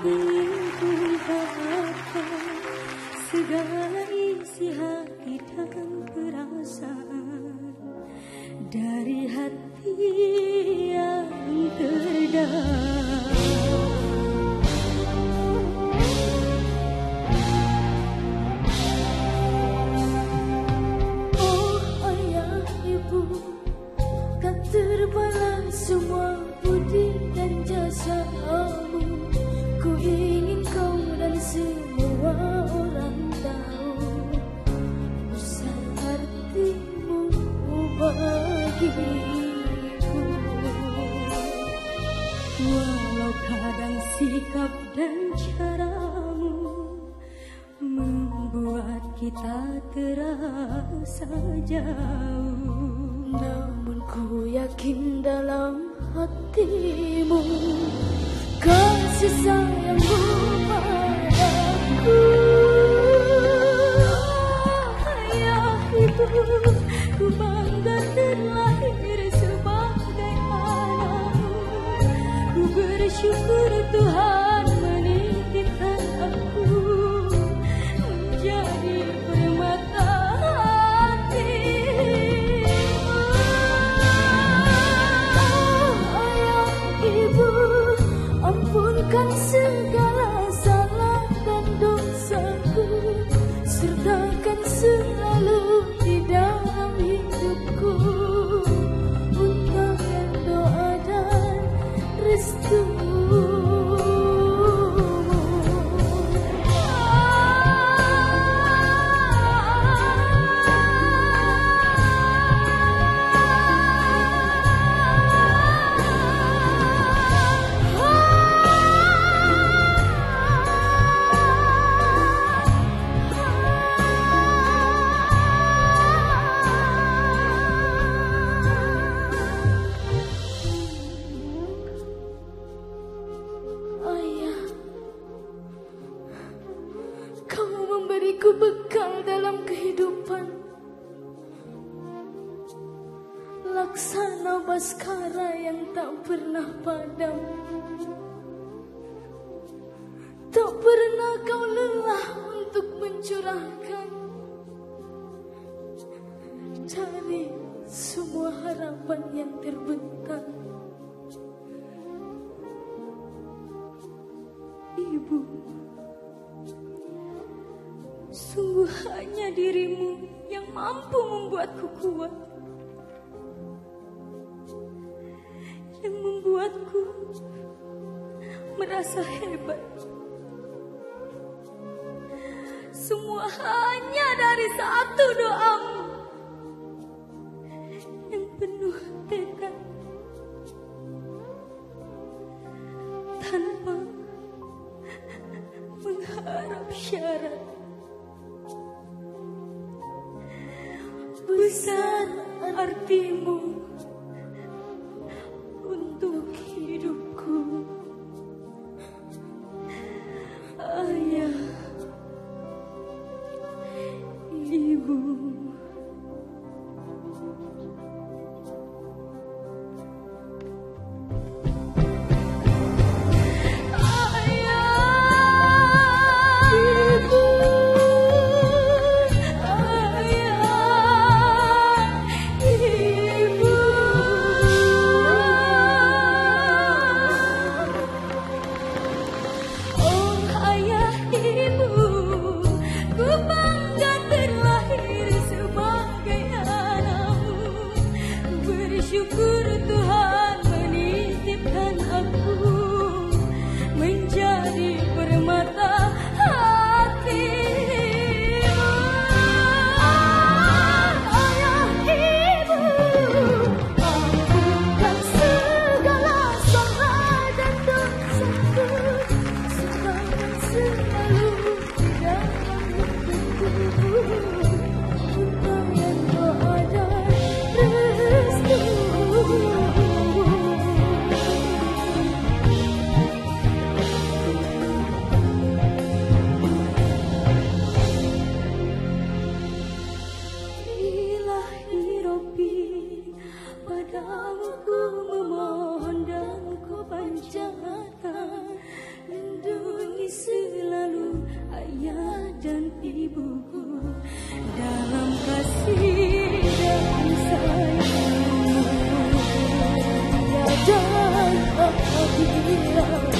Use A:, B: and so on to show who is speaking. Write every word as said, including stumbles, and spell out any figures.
A: ingin ku ungkapkan segala isi hati dan perasaan dari hati yang terdalam. Oh ayah ibu, tak terbalas semua budi dan jasamu. Ku ingin kau dan semua orang tahu besar artimu bagiku. Walau kadang sikap dan caramu membuat kita terasa jauh, namun ku yakin dalam hatimu kasih sayangmu padaku. Ayah ibu, ku bangga terlahir sebagai anakmu. Ku bersyukur Tuhan menitipkan aku menjadi permata hatimu. Ayah ibu, ampunkan segala salah dan dosaku, sertakan selalu di dalam hidupku untukkan doa dan restu. Ku bekal dalam kehidupan, laksana baskara yang tak pernah padam. Tak pernah kau lelah untuk mencurahkan dari semua harapan yang terbentang. Ibu, sungguh hanya dirimu yang mampu membuatku kuat, yang membuatku merasa hebat. Semua hanya dari satu doamu yang penuh tekad, tanpa mengharap syarat. Besar artimu untuk hidupku, ayah, ibu. Ibu, ibuku dalam kasih dan sayangmu. Tiada apabila